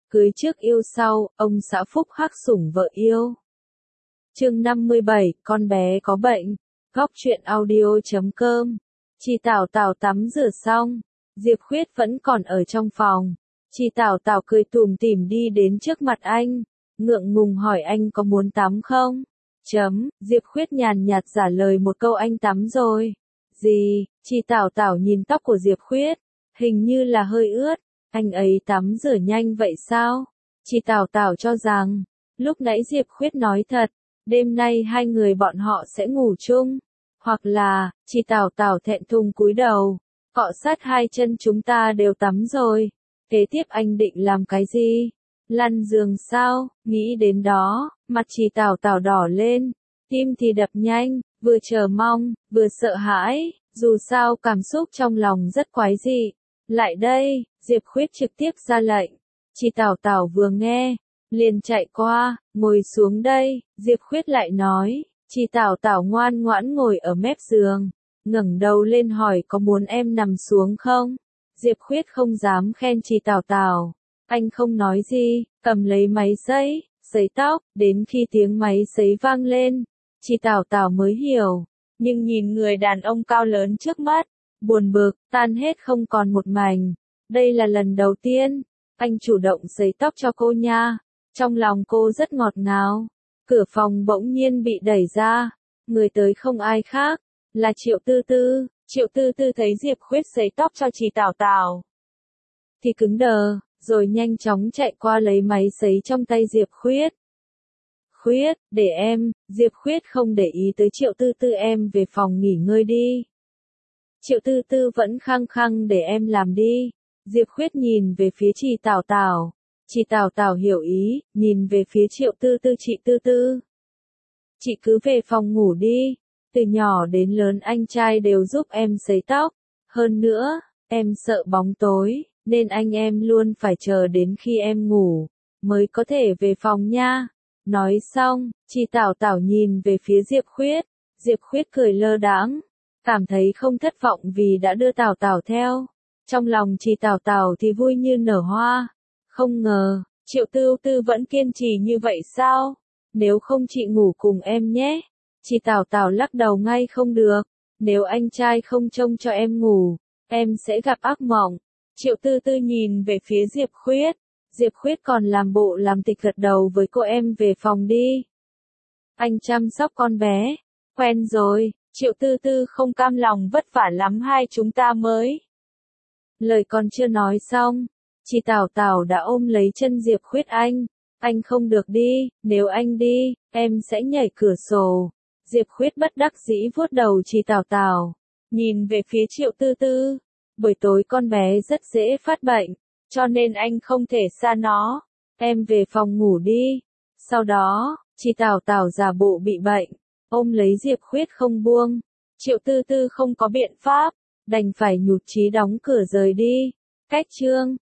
Cưới trước yêu sau, ông xã phúc hắc sủng vợ yêu. Chương 57, con bé có bệnh. Góc truyện audio.com. Chị Tảo Tảo tắm rửa xong, Diệp Khuyết vẫn còn ở trong phòng. Chị Tảo Tảo cười tủm tỉm đi đến trước mặt anh, ngượng ngùng hỏi anh có muốn tắm không? Diệp Khuyết nhàn nhạt trả lời một câu anh tắm rồi. Gì? Chị Tảo Tảo nhìn tóc của Diệp Khuyết, hình như là hơi ướt. Anh ấy tắm rửa nhanh vậy sao? Chị Tảo Tảo cho rằng, lúc nãy Diệp Khuyết nói thật, đêm nay hai người bọn họ sẽ ngủ chung. Hoặc là, chị Tảo Tảo thẹn thùng cúi đầu, cọ sát hai chân chúng ta đều tắm rồi. Kế tiếp anh định làm cái gì? Lăn giường sao? Nghĩ đến đó, mặt chị Tảo Tảo đỏ lên, tim thì đập nhanh, vừa chờ mong, vừa sợ hãi, dù sao cảm xúc trong lòng rất quái dị. Lại đây, Diệp Khuyết trực tiếp ra lệnh. Chị Tảo Tảo vừa nghe, liền chạy qua, ngồi xuống đây. Diệp Khuyết lại nói, chị Tảo Tảo ngoan ngoãn ngồi ở mép giường, ngẩng đầu lên hỏi có muốn em nằm xuống không? Diệp Khuyết không dám khen chị Tảo Tảo. Anh không nói gì, cầm lấy máy sấy tóc, đến khi tiếng máy sấy vang lên, chị Tảo Tảo mới hiểu. Nhưng nhìn người đàn ông cao lớn trước mắt, buồn bực, tan hết không còn một mảnh. Đây là lần đầu tiên, anh chủ động sấy tóc cho cô nha. Trong lòng cô rất ngọt ngào. Cửa phòng bỗng nhiên bị đẩy ra. Người tới không ai khác, là Triệu Tư Tư. Triệu Tư Tư thấy Diệp Khuyết sấy tóc cho chị Tảo Tảo thì cứng đờ, rồi nhanh chóng chạy qua lấy máy sấy trong tay Diệp Khuyết. Khuyết, để em. Diệp Khuyết không để ý tới Triệu Tư Tư, em về phòng nghỉ ngơi đi. Triệu Tư Tư vẫn khăng khăng để em làm đi. Diệp Khuyết nhìn về phía chị Tảo Tảo. Chị Tảo Tảo hiểu ý, nhìn về phía Triệu Tư Tư. Chị Tư Tư, chị cứ về phòng ngủ đi. Từ nhỏ đến lớn anh trai đều giúp em sấy tóc. Hơn nữa, em sợ bóng tối, nên anh em luôn phải chờ đến khi em ngủ, mới có thể về phòng nha. Nói xong, chị Tảo Tảo nhìn về phía Diệp Khuyết. Diệp Khuyết cười lơ đãng, cảm thấy không thất vọng vì đã đưa Tảo Tảo theo. Trong lòng chị Tảo Tảo thì vui như nở hoa. Không ngờ, Triệu Tư Tư vẫn kiên trì như vậy sao? Nếu không chị ngủ cùng em nhé. Chị Tảo Tảo lắc đầu ngay không được. Nếu anh trai không trông cho em ngủ, em sẽ gặp ác mộng. Triệu Tư Tư nhìn về phía Diệp Khuyết. Diệp Khuyết còn làm bộ làm tịch gật đầu với cô, em về phòng đi. Anh chăm sóc con bé. Quen rồi. Triệu Tư Tư không cam lòng, vất vả lắm hai chúng ta mới. Lời còn chưa nói xong, chị Tảo Tảo đã ôm lấy chân Diệp Khuyết. Anh không được đi, nếu anh đi, em sẽ nhảy cửa sổ. Diệp Khuyết bất đắc dĩ vuốt đầu chị Tảo Tảo, nhìn về phía Triệu Tư Tư. Buổi tối con bé rất dễ phát bệnh, cho nên anh không thể xa nó. Em về phòng ngủ đi. Sau đó, chị Tảo Tảo giả bộ bị bệnh, ôm lấy Diệp Khuyết không buông. Triệu Tư Tư không có biện pháp, đành phải nhụt chí đóng cửa rời đi. Cách chương